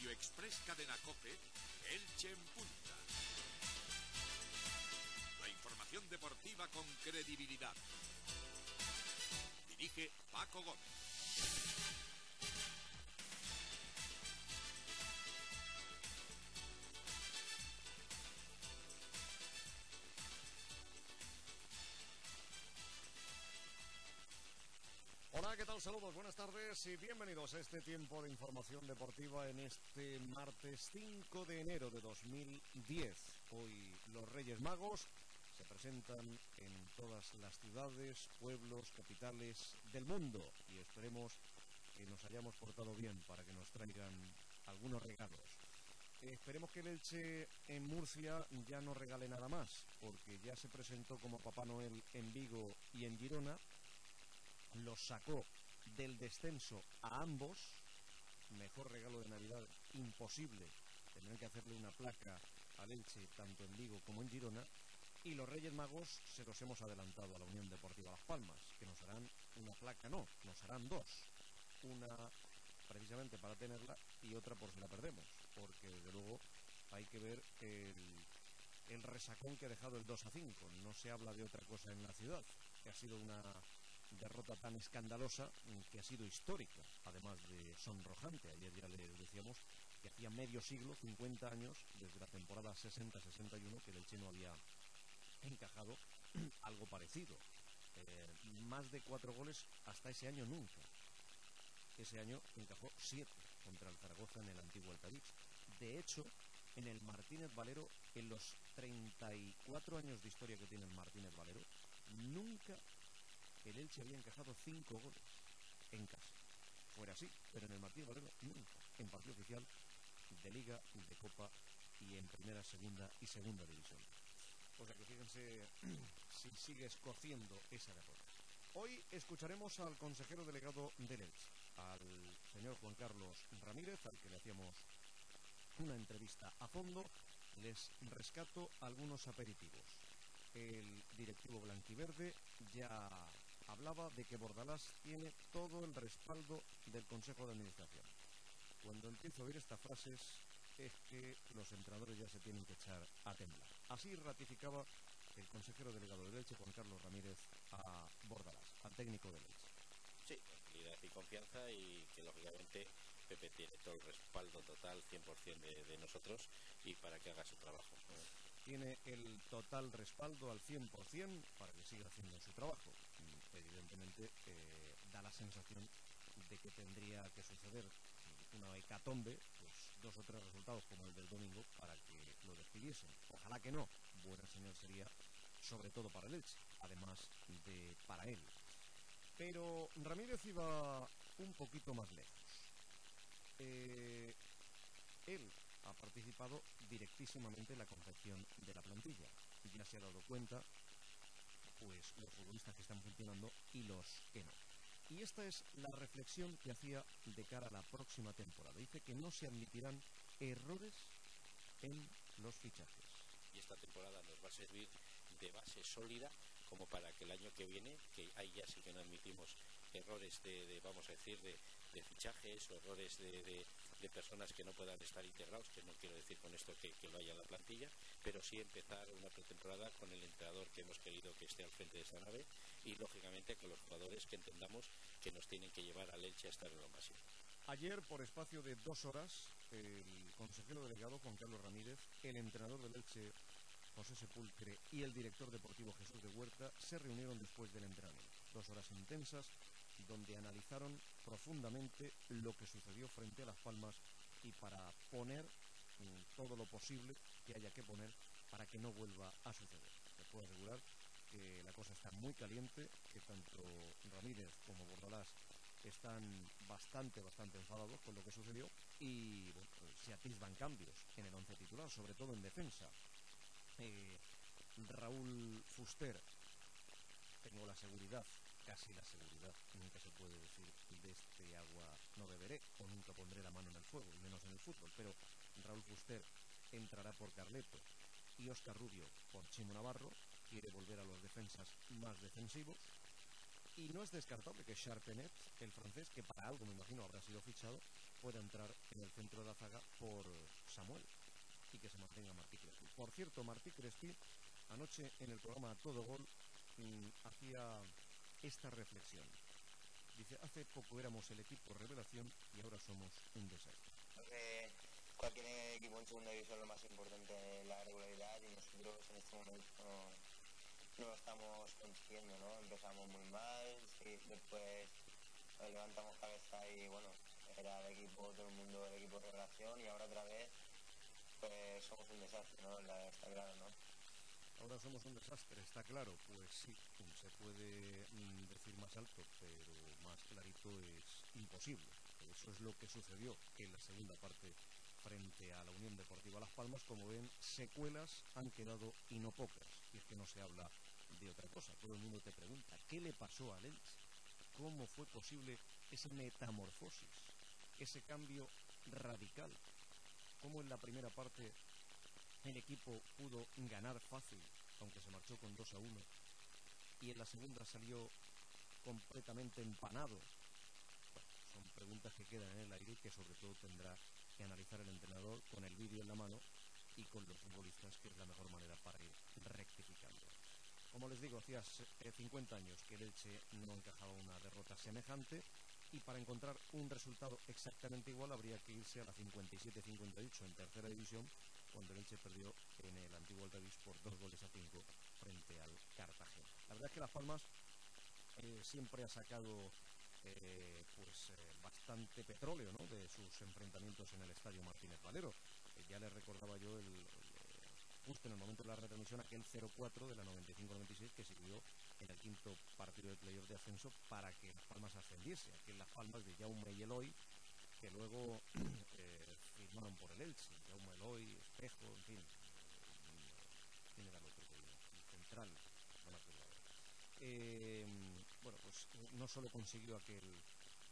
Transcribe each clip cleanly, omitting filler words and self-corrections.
Radio Express Cadena COPE, Elche en Punta. La información deportiva con credibilidad. Dirige Paco Gómez. Hola, ¿qué tal? Saludos, buenas tardes y bienvenidos a este tiempo de información deportiva en este martes 5 de enero de 2010. Hoy los Reyes Magos se presentan en todas las ciudades, pueblos, capitales del mundo y esperemos que nos hayamos portado bien para que nos traigan algunos regalos. Esperemos que el Elche en Murcia ya no regale nada más, porque ya se presentó como Papá Noel en Vigo y en Girona. Los sacó del descenso a ambos. Mejor regalo de Navidad imposible. Tendrán que hacerle una placa al Elche tanto en Vigo como en Girona. Y los Reyes Magos se los hemos adelantado a la Unión Deportiva Las Palmas, que nos harán una placa, no, nos harán dos. Una precisamente para tenerla y otra por si la perdemos, porque desde luego hay que ver el resacón que ha dejado el 2-5. No se habla de otra cosa en la ciudad, que ha sido una derrota tan escandalosa que ha sido histórica, además de sonrojante. Ayer ya les decíamos que hacía medio siglo, 50 años, desde la temporada 60-61, que el Elche no había encajado algo parecido. Más de 4 goles hasta ese año nunca. Ese año encajó 7 contra el Zaragoza en el antiguo Altavix. De hecho, en el Martínez Valero, en los 34 años de historia que tiene el Martínez Valero, nunca el Elche había encajado 5 goles en casa. Fuera así, pero en el Martínez Valero nunca, en partido oficial de Liga, de Copa y en primera, segunda y segunda división. O sea que fíjense si sigue escociendo esa derrota. Hoy escucharemos al consejero delegado del Elche, al señor Juan Carlos Ramírez, al que le hacíamos una entrevista a fondo. Les rescato algunos aperitivos. El directivo blanquiverde ya hablaba de que Bordalás tiene todo el respaldo del Consejo de Administración. Cuando empiezo a oír estas frases es que los entrenadores ya se tienen que echar a temblar. Así ratificaba el consejero delegado del Elche, Juan Carlos Ramírez, a Bordalás, al técnico del Elche. Sí, tranquilidad y confianza, y que lógicamente Pepe tiene todo el respaldo total, 100% de nosotros, y para que haga su trabajo. Tiene el total respaldo al 100% para que siga haciendo su trabajo. Evidentemente da la sensación de que tendría que suceder una hecatombe, pues 2 o 3 resultados como el del domingo para que lo despidiesen. Ojalá que no. Buena señal sería sobre todo para el Elche, además de para él. Pero Ramírez iba un poquito más lejos. Él ha participado directísimamente en la confección de la plantilla y ya se ha dado cuenta, pues, los futbolistas que están funcionando y los que no. Y esta es la reflexión que hacía de cara a la próxima temporada. Dice que no se admitirán errores en los fichajes. Y esta temporada nos va a servir de base sólida como para que el año que viene, que ahí ya sí que no admitimos errores vamos a decir, de fichajes o errores de personas que no puedan estar integrados, que no quiero decir con esto que vaya a la plantilla, pero sí empezar una pretemporada con el entrenador que hemos querido que esté al frente de esta nave y lógicamente con los jugadores que entendamos que nos tienen que llevar al Elche a estar en lo máximo. Ayer, por espacio de 2 horas, el consejero delegado Juan Carlos Ramírez, el entrenador del Elche José Sepulcre y el director deportivo Jesús de Huerta se reunieron después del entrenamiento. 2 horas intensas donde analizaron profundamente lo que sucedió frente a Las Palmas y para poner todo lo posible que haya que poner para que no vuelva a suceder. Les puedo asegurar que la cosa está muy caliente, que tanto Ramírez como Bordalás están bastante enfadados con lo que sucedió y bueno, se atisban cambios en el once titular, sobre todo en defensa. Raúl Fuster, tengo la seguridad, casi la seguridad, nunca se puede decir de este agua no beberé o nunca pondré la mano en el fuego, y menos en el fútbol, pero Raúl Fuster entrará por Carleto y Óscar Rubio por Chimo Navarro. Quiere volver a los defensas más defensivos y no es descartable que Charpenet, el francés, que para algo me imagino habrá sido fichado, pueda entrar en el centro de la zaga por Samuel y que se mantenga Martí Crespi. Por cierto, Martí Crespi anoche en el programa Todo Gol hacía esta reflexión. Dice, hace poco éramos el equipo revelación y ahora somos un desastre. Cualquier equipo en segunda división lo más importante es la regularidad, y nosotros en este momento no lo estamos consiguiendo, ¿no? Empezamos muy mal, sí, después levantamos cabeza y bueno, era el equipo, todo el mundo el equipo revelación, y ahora otra vez pues somos un desastre, ¿no? Está claro, ¿no? Ahora somos un desastre, está claro. Pues sí, se puede decir más alto, pero más clarito es imposible. Eso es lo que sucedió en la segunda parte frente a la Unión Deportiva Las Palmas. Como ven, secuelas han quedado y no pocas. Y es que no se habla de otra cosa. Todo el mundo te pregunta, ¿qué le pasó al Elche? ¿Cómo fue posible esa metamorfosis, ese cambio radical? ¿Cómo en la primera parte el equipo pudo ganar fácil, aunque se marchó con 2-1, y en la segunda salió completamente empanado? Bueno, son preguntas que quedan en el aire y que sobre todo tendrá que analizar el entrenador con el vídeo en la mano y con los futbolistas, que es la mejor manera para ir rectificando. Como les digo, hacía 50 años que el Elche no encajaba una derrota semejante, y para encontrar un resultado exactamente igual habría que irse a la 57-58 en tercera división, cuando el Elche perdió en el antiguo Altavix por 2-5 frente al Cartagena. La verdad es que Las Palmas siempre ha sacado bastante petróleo, ¿no?, de sus enfrentamientos en el Estadio Martínez Valero. Ya les recordaba yo justo en el momento de la retransmisión aquel 0-4 de la 95-96 que sirvió en el quinto partido de playoff de ascenso para que Las Palmas ascendiese. Aquel Las Palmas de Jaume y Eloy, que luego firmaron por el Elche. Jaume, Eloy, Espejo, en fin. ¿Quién era el otro que vino? El central, no me acuerdo ahora. Bueno, pues no solo consiguió aquel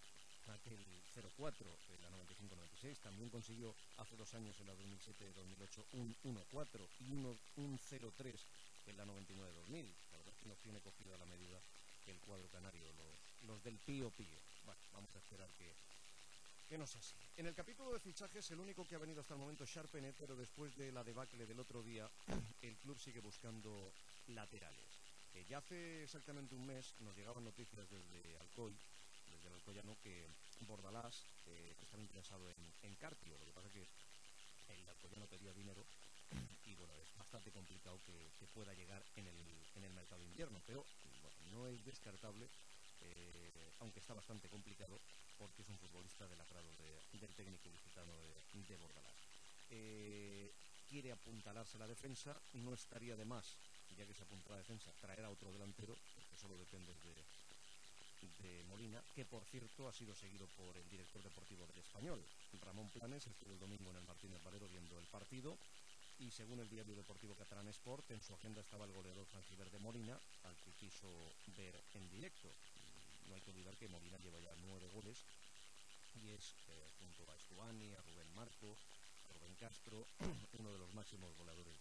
0-4 en la 95-96, también consiguió hace 2 años en la 2007-2008 un 1-4 y un 0-3 en la 99-2000. La verdad es que nos tiene cogido a la medida el cuadro canario, los del Pío Pío. Bueno, vamos a esperar que no sea así. En el capítulo de fichajes, el único que ha venido hasta el momento es Sharpenet, pero después de la debacle del otro día, el club sigue buscando laterales. Ya hace exactamente un mes nos llegaban noticias desde Alcoy, desde el Alcoyano, que Bordalás estaba interesado en Carpio. Lo que pasa es que el Alcoyano pedía dinero y bueno, es bastante complicado que pueda llegar en el mercado de invierno, pero bueno, no es descartable, aunque está bastante complicado, porque es un futbolista del agrado del técnico ilicitano de Bordalás. Quiere apuntalarse la defensa, no estaría de más, ya que se apunta la defensa, traer a otro delantero, porque solo depende de Molina, que por cierto ha sido seguido por el director deportivo del Español. Ramón Planes estuvo el domingo en el Martínez Valero viendo el partido, y según el diario deportivo catalán Sport, en su agenda estaba el goleador franjiverde Molina, al que quiso ver en directo. No hay que olvidar que Molina lleva ya 9 goles y es, junto a Estuani, a Rubén Marco, a Rubén Castro, uno de los máximos goleadores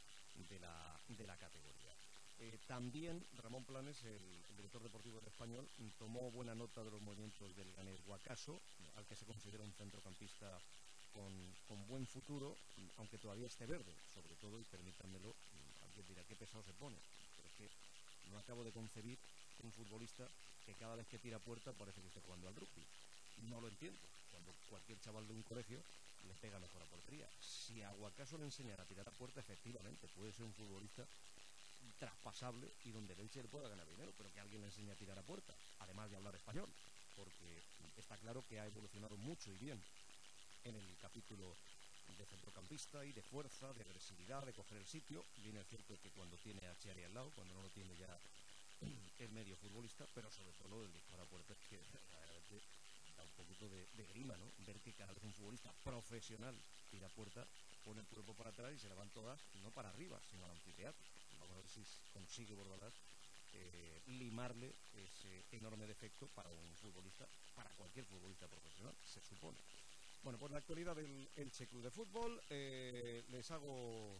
de la categoría. También Ramón Planes, el director deportivo del Español, tomó buena nota de los movimientos del ganés Guacaso, al que se considera un centrocampista con buen futuro, aunque todavía esté verde, sobre todo, y permítanmelo, alguien dirá qué pesado se pone, pero es que no acabo de concebir un futbolista que cada vez que tira puerta parece que esté jugando al rugby. No lo entiendo. Cuando cualquier chaval de un colegio le pega mejor a portería. Si a Guacaso le enseñara a tirar a puerta, efectivamente puede ser un futbolista traspasable y donde el Elche le pueda ganar dinero, pero que alguien le enseñe a tirar a puerta, además de hablar español, porque está claro que ha evolucionado mucho y bien en el capítulo de centrocampista y de fuerza, de agresividad, de coger el sitio. Bien es cierto que cuando tiene a Chiari al lado, cuando no lo tiene ya es medio futbolista, pero sobre todo lo del disparo a puerta es que verdaderamente da un poquito de grima, ¿no? Ver que cada vez un futbolista profesional tira a puerta, pone el cuerpo para atrás y se la van todas, no para arriba, sino al anfiteatro. Vamos a ver si consigue Bordalás limarle ese enorme defecto para un futbolista, para cualquier futbolista profesional, se supone. Bueno, pues la actualidad del Elche Club de Fútbol, les hago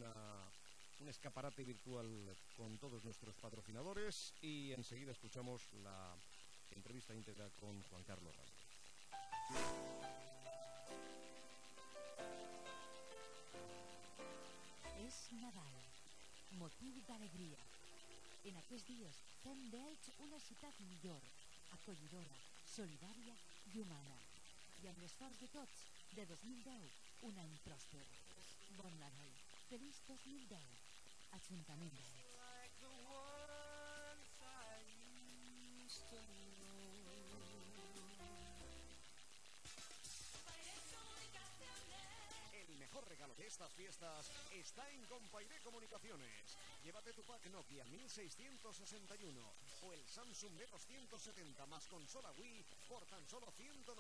un escaparate virtual con todos nuestros patrocinadores y enseguida escuchamos la entrevista íntegra con Juan Carlos Ramírez. És Nadal, motiu d'alegria. En aquests dies fem d'Elx una ciutat millor, acollidora, solidària i humana. I amb l'esforç de tots, de 2010, un any pròsper. Bon Nadal. Feliç 2010. Ajuntament d'Elx. El mejor regalo de estas fiestas está en Compairé Comunicaciones. Llévate tu pack Nokia 1661 o el Samsung B270 más consola Wii por tan solo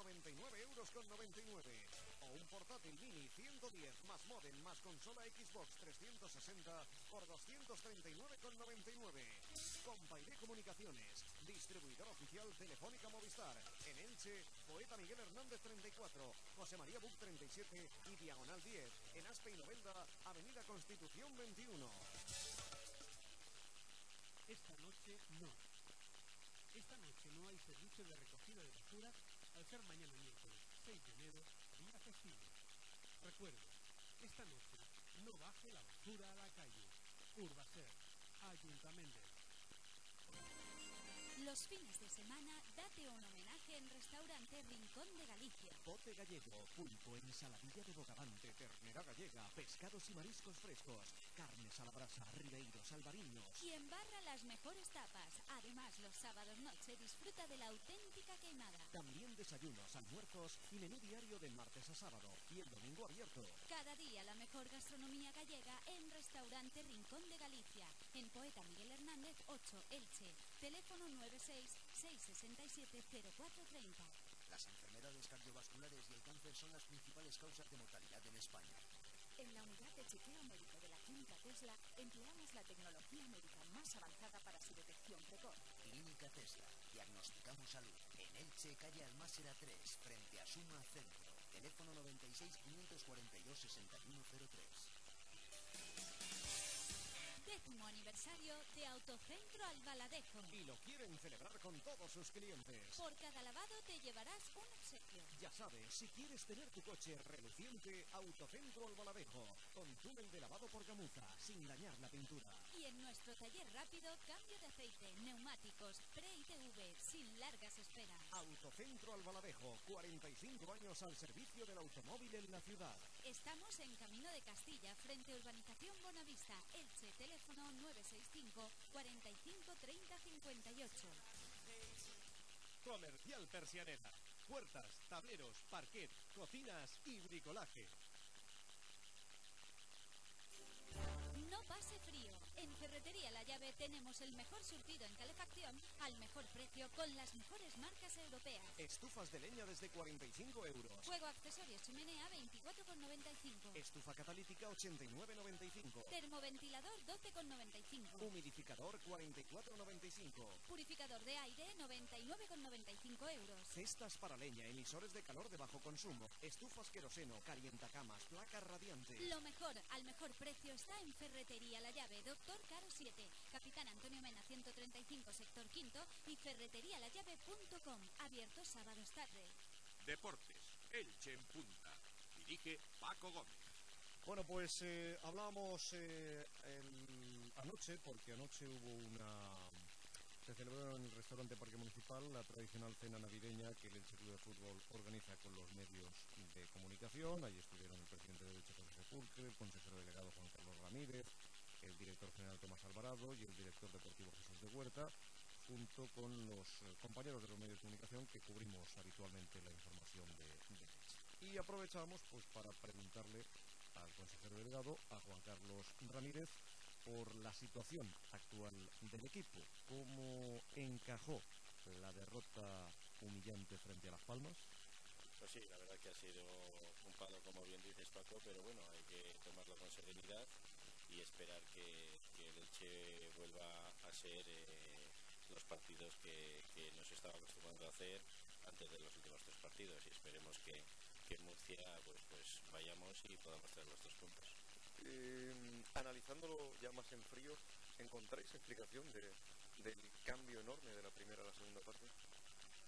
199,99 €. O un portátil Mini 110 más modem más consola Xbox 360 por 239,99 €. Compairé Comunicaciones, distribuidor oficial Telefónica Movistar. En Elche, Poeta Miguel Hernández 34, José María Buc 37 y Diagonal 10. En Aspe y Novelda, Avenida Constitución 21. Esta noche no. Esta noche no hay servicio de recogida de basura al ser mañana miércoles 6 de enero, día festivo. Recuerde, esta noche no baje la basura a la calle. Urbaser, Ayuntamiento. Los fines de semana date un homenaje en Restaurante Rincón de Galicia. Bote gallego, pulpo, ensaladilla de bogavante, ternera gallega, pescados y mariscos frescos, carnes a la brasa, ribeiros, albariños. Y embarra las mejores tapas. Además, los sábados noche disfruta de la auténtica queimada. También desayunos, almuerzos y menú diario de martes a sábado. Y el domingo abierto. Cada día la mejor gastronomía gallega en Restaurante Rincón de Galicia. En Poeta Miguel Hernández 8, Elche. Teléfono 96-667-0430. Las enfermedades cardiovasculares y el cáncer son las principales causas de mortalidad en España. En la unidad de chequeo médico de la Clínica Tesla empleamos la tecnología médica más avanzada para su detección precoz. Clínica Tesla. Diagnosticamos salud. En Elche, calle Almásera 3, frente a Suma Centro. Teléfono 96-542-6103. 10º aniversario de Autocentro Albaladejo. Y lo quieren celebrar con todos sus clientes. Por cada lavado te llevarás un obsequio. Ya sabes, si quieres tener tu coche reluciente, Autocentro Albaladejo, con túnel de lavado por gamuza, sin dañar la pintura. Y en nuestro taller rápido, cambio de aceite, neumáticos, pre-ITV, sin largas esperas. Autocentro Albaladejo, 45 años al servicio del automóvil en la ciudad. Estamos en Camino de Castilla, frente a Urbanización Bonavista, Elche, teléfono 965 45 30 58. Comercial Persianera. Puertas, tableros, parquet, cocinas y bricolaje. No pase frío. En Ferretería La Llave tenemos el mejor surtido en calefacción al mejor precio con las mejores marcas europeas. Estufas de leña desde 45 €. Fuego, accesorios, chimenea 24,95. Estufa catalítica 89,95. Termoventilador 12,95. Humidificador 44,95. Purificador de aire 99,95 €. Cestas para leña, emisores de calor de bajo consumo, estufas queroseno, calientacamas, placas radiantes. Lo mejor, al mejor precio está en Ferretería La Llave, Doctor Caro 7, Capitán Antonio Mena 135, sector quinto y ferreterialallave.com, abierto sábados tarde. Deportes, Elche en punta. Dirige Paco Gómez. Bueno, pues hablábamos anoche, porque anoche se celebró en el restaurante Parque Municipal la tradicional cena navideña que el Elche Club de Fútbol organiza con los medios de comunicación. Allí estuvieron el presidente de Elche, José Sepulcre, el consejero delegado Juan Carlos Ramírez, el director general Tomás Alvarado y el director deportivo Jesús de Huerta, junto con los compañeros de los medios de comunicación que cubrimos habitualmente la información de Elche. Y aprovechamos pues para preguntarle al consejero delegado, a Juan Carlos Ramírez, por la situación actual del equipo. ¿Cómo encajó la derrota humillante frente a Las Palmas? Pues sí, la verdad que ha sido un palo, como bien dices, Paco, pero bueno, hay que tomarlo con serenidad y esperar que el Elche vuelva a ser los partidos que nos estaba acostumbrando a hacer antes de los últimos 3 partidos, y esperemos que en Murcia pues vayamos y podamos traer los 3 puntos. Analizándolo ya más en frío, ¿encontráis explicación del cambio enorme de la primera a la segunda parte?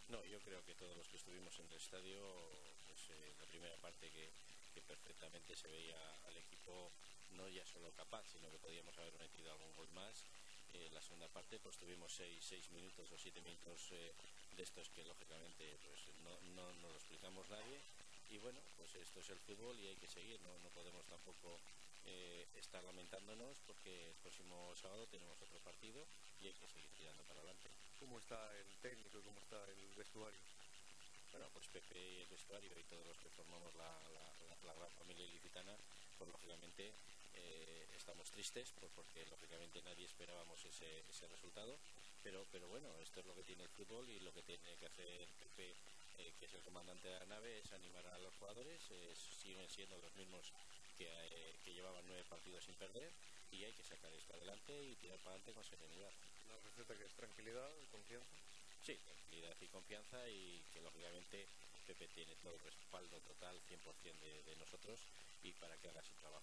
No, yo creo que todos los que estuvimos en el estadio, pues la primera parte que perfectamente se veía al equipo no ya solo capaz, sino que podíamos haber metido algún gol más. La segunda parte pues tuvimos 6 minutos o 7 minutos de estos que lógicamente pues no lo explicamos nadie. Y bueno, pues esto es el fútbol y hay que seguir, no podemos tampoco estar lamentándonos porque el próximo sábado tenemos otro partido y hay que seguir tirando para adelante. ¿Cómo está el técnico y cómo está el vestuario? Bueno, pues Pepe y el vestuario y todos los que formamos la gran familia ilicitana, pues lógicamente estamos tristes porque lógicamente nadie esperábamos ese resultado, pero bueno, esto es lo que tiene el fútbol y lo que tiene que hacer Pepe, que es el comandante de la nave, es animar a los jugadores. Siguen siendo los mismos que llevaban 9 partidos sin perder y hay que sacar esto adelante y tirar para adelante con serenidad. ¿La receta que es tranquilidad, confianza? Sí, tranquilidad y confianza, y que lógicamente Pepe tiene todo el respaldo total 100% de nosotros y para que haga su trabajo.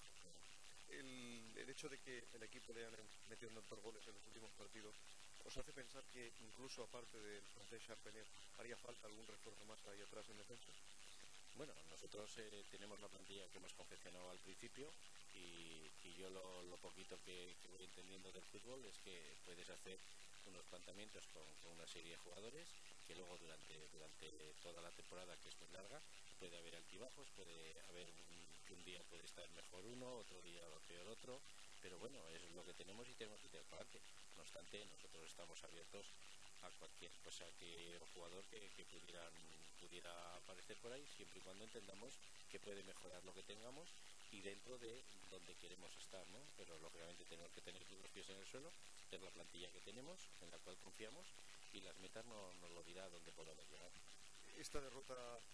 El hecho de que el equipo le hayan metido tantos goles en los últimos partidos, ¿os hace pensar que incluso aparte del francés Charpentier haría falta algún refuerzo más ahí atrás en defensa? Bueno, nosotros tenemos la plantilla que hemos confeccionado al principio y yo lo poquito que voy entendiendo del fútbol es que puedes hacer unos planteamientos con una serie de jugadores que luego durante toda la temporada, que es muy larga, puede haber altibajos, puede haber que un día puede estar mejor uno, otro día peor otro, pero bueno, es lo que tenemos y tenemos que tirar para adelante. No obstante, nosotros estamos abiertos a cualquier cosa o jugador que pudiera aparecer por ahí, siempre y cuando entendamos que puede mejorar lo que tengamos y dentro de donde queremos estar, ¿no? Pero lógicamente tenemos que tener los pies en el suelo, es la plantilla que tenemos, en la cual confiamos, y las metas nos lo dirá dónde podemos llegar. Esta derrota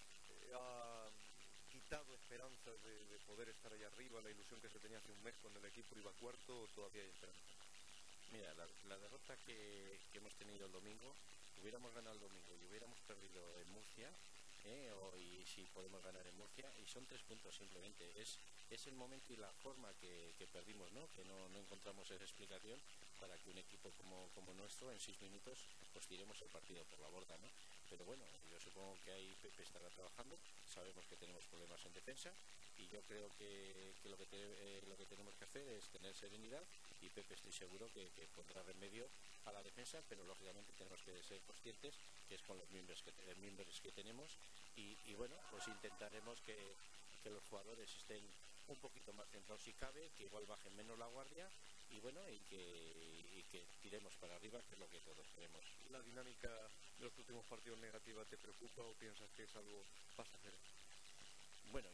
ha quitado esperanzas de poder estar allá arriba, la ilusión que se tenía hace un mes cuando el equipo iba cuarto, ¿o todavía hay esperanza? Mira, la derrota que hemos tenido el domingo, hubiéramos ganado el domingo y hubiéramos perdido en Murcia, y si podemos ganar en Murcia, y son 3 puntos simplemente, es el momento y la forma que perdimos, ¿no? Que no encontramos esa explicación para que un equipo como nuestro en 6 minutos pues tiremos el partido por la borda, ¿no? Pero bueno, yo supongo que ahí Pepe estará trabajando, sabemos que tenemos problemas en defensa y yo creo que lo que tenemos que hacer es tener serenidad, y Pepe estoy seguro que pondrá remedio a la defensa, pero lógicamente tenemos que ser conscientes que es con los miembros que tenemos y bueno, pues intentaremos que los jugadores estén un poquito más centrados si cabe, que igual bajen menos la guardia y bueno, y que tiremos para arriba, que es lo que todos queremos. ¿La dinámica de los últimos partidos negativa te preocupa o piensas que es algo pasajero? Bueno,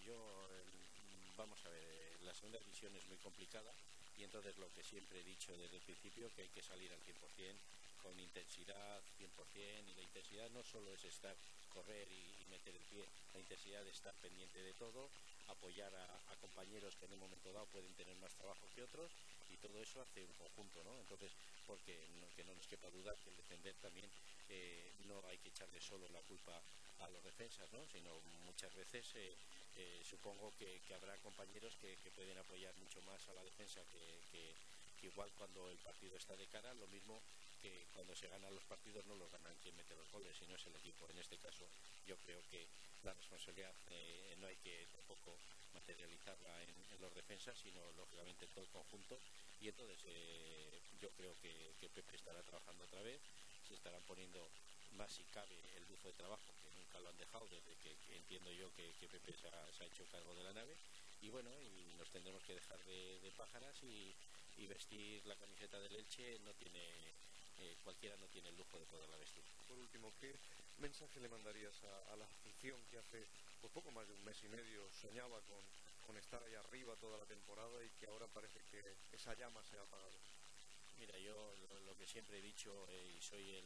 vamos a ver, la segunda división es muy complicada y entonces lo que siempre he dicho desde el principio, que hay que salir al 100%, con intensidad 100%, y la intensidad no solo es correr y meter el pie, la intensidad de estar pendiente de todo, apoyar a compañeros que en un momento dado pueden tener más trabajo que otros, y todo eso hace un conjunto, ¿no? Entonces, que no nos quepa duda que el defender también no hay que echarle solo la culpa a los defensas, ¿no? Sino muchas veces supongo que habrá compañeros que pueden apoyar mucho más a la defensa que igual cuando el partido está de cara, lo mismo que cuando se ganan los partidos no los ganan quien mete los goles, sino es el equipo. En este caso yo creo que la responsabilidad no hay que tampoco materializarla en los defensas, sino lógicamente en todo el conjunto, y entonces yo creo que Pepe estará trabajando otra vez, se estarán poniendo más si cabe el buzo de trabajo, que nunca lo han dejado desde que entiendo yo que Pepe se ha hecho cargo de la nave, y bueno, y nos tendremos que dejar de pájaras y vestir la camiseta del Elche. Cualquiera no tiene el lujo de poderla vestir. Por último, ¿qué mensaje le mandarías a la afición que hace pues poco más de un mes y medio soñaba con estar ahí arriba toda la temporada y que ahora parece que esa llama se ha apagado? Mira, yo lo que siempre he dicho, y soy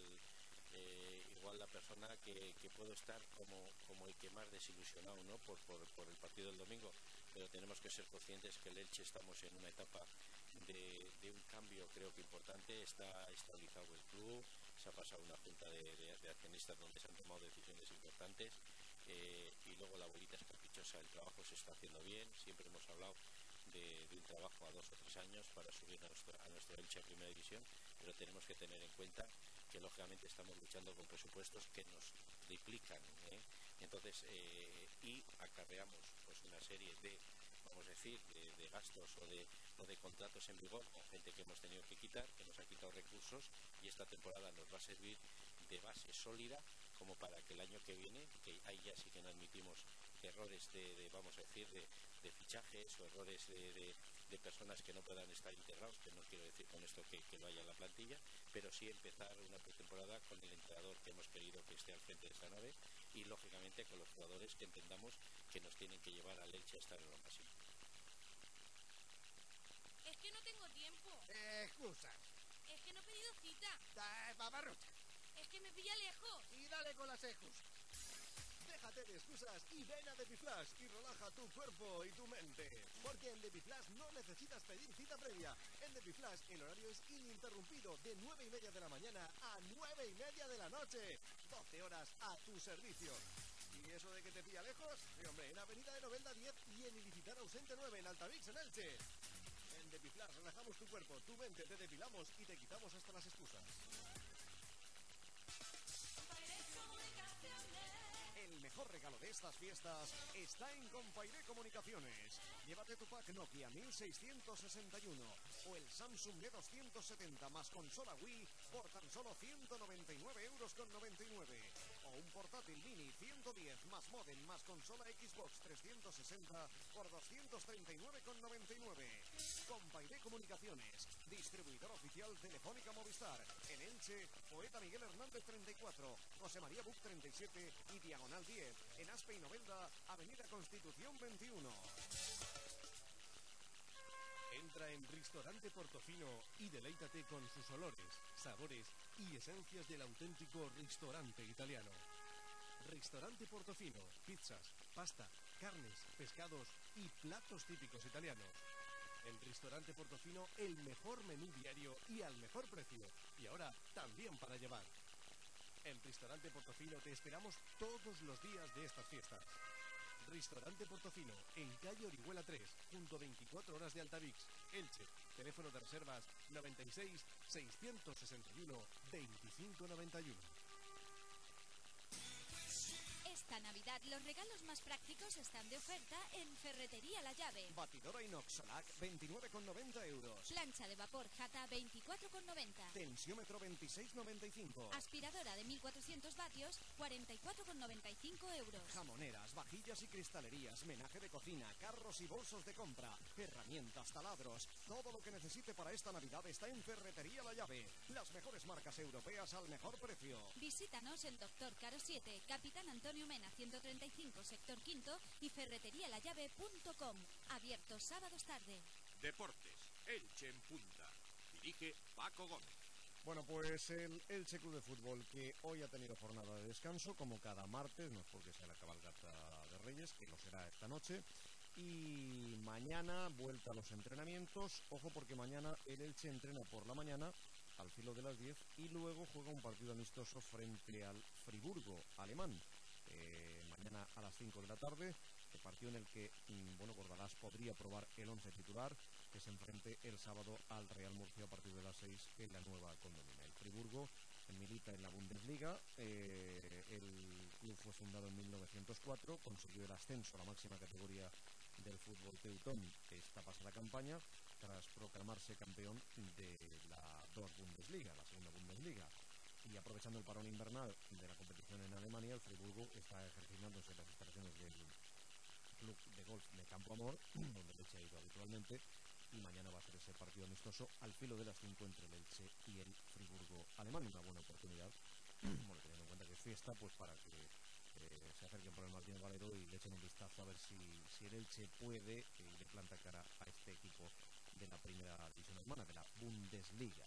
igual la persona que puedo estar como el que más desilusionado, ¿no? por el partido del domingo, pero tenemos que ser conscientes que el Elche estamos en una etapa de un cambio, creo que importante. Está estabilizado el club, se ha pasado una junta de accionistas donde se han tomado decisiones importantes, y luego la bolita es caprichosa, el trabajo se está haciendo bien. Siempre hemos hablado de un trabajo a 2 o 3 años para subir a nuestro Elche a primera división, pero tenemos que tener en cuenta que lógicamente estamos luchando con presupuestos que nos triplican, entonces y acarreamos pues una serie de, vamos a decir, de gastos o de contratos en vigor con gente que hemos tenido que quitar, que nos ha quitado recursos, y esta temporada nos va a servir de base sólida como para que el año que viene, que ahí ya sí que no admitimos errores vamos a decir, de fichajes o errores de personas que no puedan estar integrados, que no quiero decir con esto que lo haya en la plantilla, pero sí empezar una pretemporada con el entrenador que hemos querido que esté al frente de esta nave y lógicamente con los jugadores que entendamos que nos tienen que llevar al Elche a estar en lo máximo. Es que no tengo tiempo. Excusas. Es que no he pedido cita. Babarrucha. Es que me pilla lejos. Y dale con las excusas. Déjate de excusas y ven a Depiflash y relaja tu cuerpo y tu mente. Porque en Depiflash no necesitas pedir cita previa. En Depiflash el horario es ininterrumpido de 9:30 de la mañana a 9:30 de la noche. 12 horas a tu servicio. ¿Y eso de que te pilla lejos? Sí, hombre, en Avenida de Novelda 10 y en Ilicitar Ausente 9 en Altavix, en Elche. En Depiflash relajamos tu cuerpo, tu mente, te depilamos y te quitamos hasta las excusas. El mejor regalo de estas fiestas está en Compairé Comunicaciones. Llévate tu pack Nokia 1661 o el Samsung D270 más consola Wii por tan solo 199,99 €. O un portátil Mini 110 más modem más consola Xbox 360 por 239,99 €. Compairé Comunicaciones, distribuidor oficial Telefónica Movistar. En Elche, Poeta Miguel Hernández 34, José María Buc 37 y Diagonal 10. En Aspe y Novelda, Avenida Constitución 21. Entra en Ristorante Portofino y deleítate con sus olores, sabores y esencias del auténtico restaurante italiano. Ristorante Portofino, pizzas, pasta, carnes, pescados y platos típicos italianos. El Ristorante Portofino, el mejor menú diario y al mejor precio. Y ahora también para llevar. En Ristorante Portofino te esperamos todos los días de estas fiestas. Restaurante Portofino, en calle Orihuela 3, junto a 24 horas de Altavix, Elche. Teléfono de reservas 96 661 2591. Esta Navidad los regalos más prácticos están de oferta en Ferretería La Llave. Batidora inox Solac 29,90 €. Plancha de vapor Jata 24,90. Tensiómetro 26,95. Aspiradora de 1400 vatios 44,95 €. Jamoneras, vajillas y cristalerías, menaje de cocina, carros y bolsos de compra, herramientas, taladros. Todo lo que necesite para esta Navidad está en Ferretería La Llave. Las mejores marcas europeas al mejor precio. Visítanos en Doctor Caro 7, Capitán Antonio Mena 135, sector quinto y ferreterialallave.com. Abierto sábados tarde. Deportes, Elche en punta. Dirige Paco Gómez. Bueno, pues el Elche Club de Fútbol, que hoy ha tenido jornada de descanso, como cada martes, no es porque sea la cabalgata de Reyes, que lo será esta noche. Y mañana vuelta a los entrenamientos. Ojo, porque mañana el Elche entrena por la mañana al filo de las 10 y luego juega un partido amistoso frente al Friburgo alemán. Mañana a las 5 de la tarde, el partido en el que, Bordalás podría probar el 11 titular, que se enfrente el sábado al Real Murcia a partir de las 6 en la nueva condomina. El Friburgo milita en la Bundesliga. El club fue fundado en 1904, consiguió el ascenso a la máxima categoría del fútbol teutón esta pasada campaña, tras proclamarse campeón de la Bundesliga, la segunda Bundesliga. Y aprovechando el parón invernal de la competición en Alemania, el Friburgo está ejercitándose en las instalaciones del club de golf de Campo Amor, donde el Elche ha ido habitualmente, y mañana va a ser ese partido amistoso al filo de las 5 entre el Elche y el Friburgo alemán. Una buena oportunidad, teniendo en cuenta que es fiesta, pues para que se acerquen por el Martínez Valero y le echen un vistazo a ver si el Elche puede y le planta cara a este equipo de la primera división alemana, de la Bundesliga.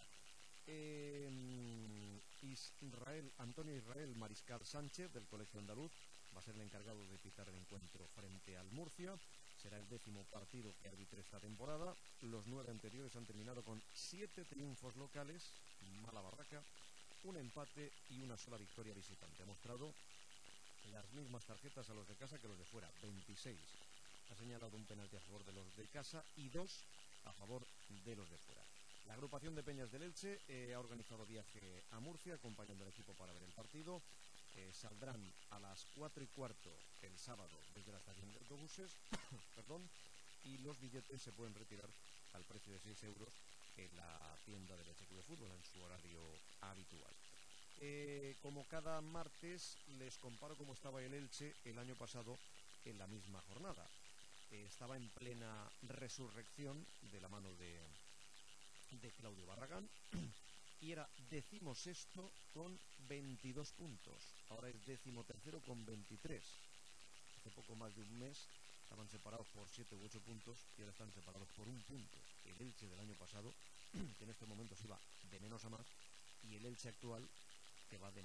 Antonio Israel Mariscal Sánchez, del Colegio Andaluz, va a ser el encargado de pitar el encuentro frente al Murcia. Será el 10º partido que arbitre esta temporada. Los 9 anteriores han terminado con 7 triunfos locales, mala barraca, un empate y una sola victoria visitante. Ha mostrado las mismas tarjetas a los de casa que los de fuera, 26. Ha señalado un penalti a favor de los de casa y 2 a favor de los de fuera. La agrupación de Peñas del Elche ha organizado viaje a Murcia acompañando al equipo para ver el partido. Saldrán a las 4:15 el sábado desde la estación de autobuses perdón, y los billetes se pueden retirar al precio de 6 euros en la tienda del Elche Club de Fútbol en su horario habitual. Como cada martes les comparo cómo estaba el Elche el año pasado en la misma jornada. Estaba en plena resurrección de la mano de Claudio Barragán y era 16º con 22 puntos. Ahora es 13º con 23. Hace poco más de un mes estaban separados por 7 u 8 puntos y ahora están separados por un punto. El Elche del año pasado, que en estos momentos iba de menos a más, y el Elche actual, que va de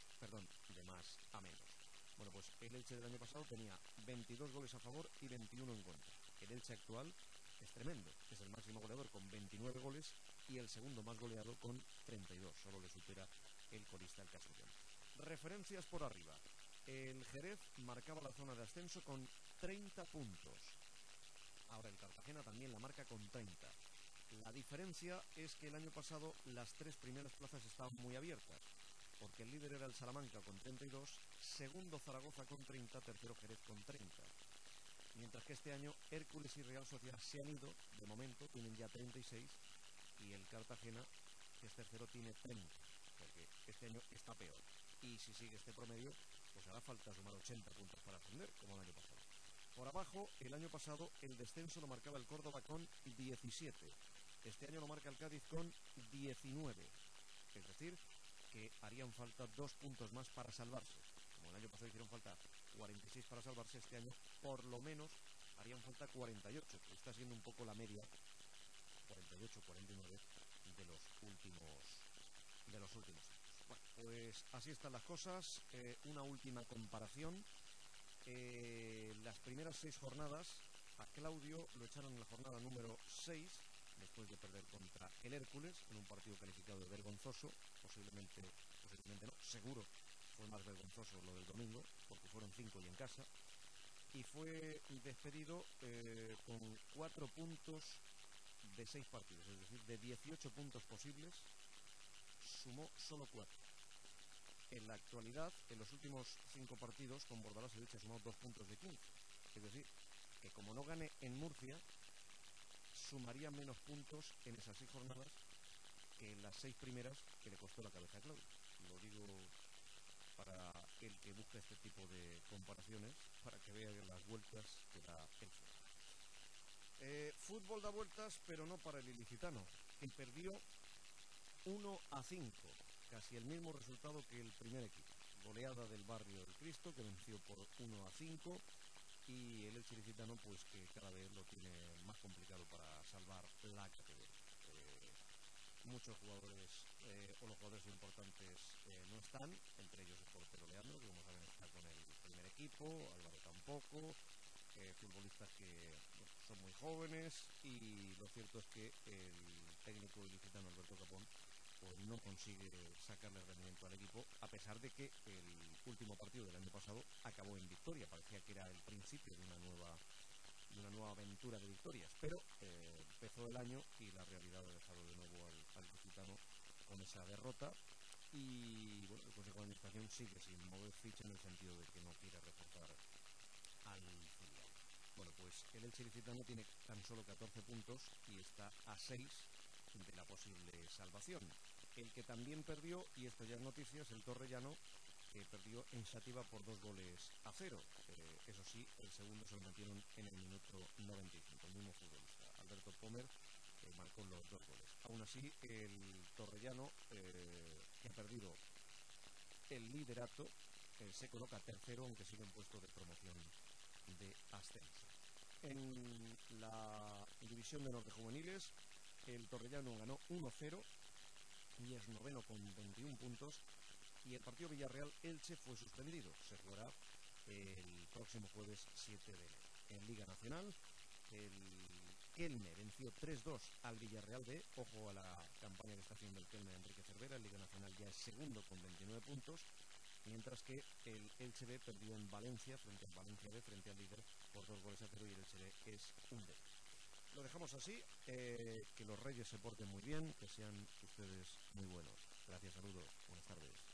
más a menos. Bueno, pues el Elche del año pasado tenía 22 goles a favor y 21 en contra. El Elche actual es tremendo, es el máximo goleador con 29 goles y el segundo más goleado con 32, solo le supera el colista el Castellón. Referencias por arriba. El Jerez marcaba la zona de ascenso con 30 puntos. Ahora el Cartagena también la marca con 30. La diferencia es que el año pasado las 3 primeras plazas estaban muy abiertas, porque el líder era el Salamanca con 32, segundo Zaragoza con 30, tercero Jerez con 30. Mientras que este año Hércules y Real Sociedad se han ido, de momento tienen ya 36, y el Cartagena, que es tercero, tiene 30, porque este año está peor. Y si sigue este promedio, pues hará falta sumar 80 puntos para ascender, como el año pasado. Por abajo, el año pasado el descenso lo marcaba el Córdoba con 17. Este año lo marca el Cádiz con 19. Es decir, que harían falta 2 puntos más para salvarse. Como el año pasado hicieron falta 46 para salvarse, este año por lo menos harían falta 48, que está siendo un poco la media, 48-49 de los últimos años. Bueno, pues así están las cosas. Una última comparación. Las primeras 6 jornadas a Claudio lo echaron en la jornada número 6, después de perder contra el Hércules en un partido calificado de vergonzoso. Posiblemente no, seguro fue más vergonzoso lo del domingo, porque fueron 5 y en casa, y fue despedido con 4 puntos de 6 partidos, es decir, de 18 puntos posibles sumó solo 4. En la actualidad, en los últimos 5 partidos con Bordalás el Elche ha sumado 2 puntos de 15, es decir, que como no gane en Murcia, sumaría menos puntos en esas 6 jornadas que en las 6 primeras que le costó la cabeza a Claudio. Lo digo para el que busca este tipo de comparaciones, para que vea las vueltas que da el fútbol. Fútbol da vueltas, pero no para el ilicitano, que perdió 1-5, casi el mismo resultado que el primer equipo. Goleada del Barrio del Cristo, que venció por 1-5, y el Elche ilicitano, pues que cada vez lo tiene más complicado para salvar la categoría. Muchos jugadores o los jugadores importantes no están, entre ellos el portero Leandro, que como saben está con el primer equipo, Álvaro tampoco, futbolistas que son muy jóvenes, y lo cierto es que el técnico ilicitano Alberto Capón pues no consigue sacarle rendimiento al equipo, a pesar de que el último partido del año pasado acabó en victoria. Parecía que era el principio de una nueva aventura de victorias, pero empezó el año y la realidad ha dejado de nuevo al ilicitano con esa derrota, y bueno, el Consejo de Administración sigue sin mover ficha en el sentido de que no quiere reforzar al filial. Bueno, pues el Elche ilicitano tiene tan solo 14 puntos y está a 6 de la posible salvación. El que también perdió, y esto ya es noticia, es el Torrellano, que perdió en Xàtiva por 2-0. Eso sí, el segundo se lo metieron en el minuto 95, el mismo futbolista, Alberto Pomer, marcó los 2 goles. Aún así, el Torrellano, que ha perdido el liderato, se coloca tercero, aunque sigue en puesto de promoción de ascenso. En la división de norte juveniles, el Torrellano ganó 1-0 y es noveno con 21 puntos, y el partido Villarreal-Elche fue suspendido. Se jugará el próximo jueves 7 de enero. En Liga Nacional, el Kelme venció 3-2 al Villarreal B. Ojo a la campaña que está haciendo el Kelme de Enrique Cervera. En Liga Nacional ya es segundo con 29 puntos, mientras que el Elche B perdió en Valencia, frente al Valencia B, frente al líder, por 2-0, y el Elche B es un décimo. lo dejamos así. Que los Reyes se porten muy bien, que sean ustedes muy buenos. Gracias, saludos, buenas tardes.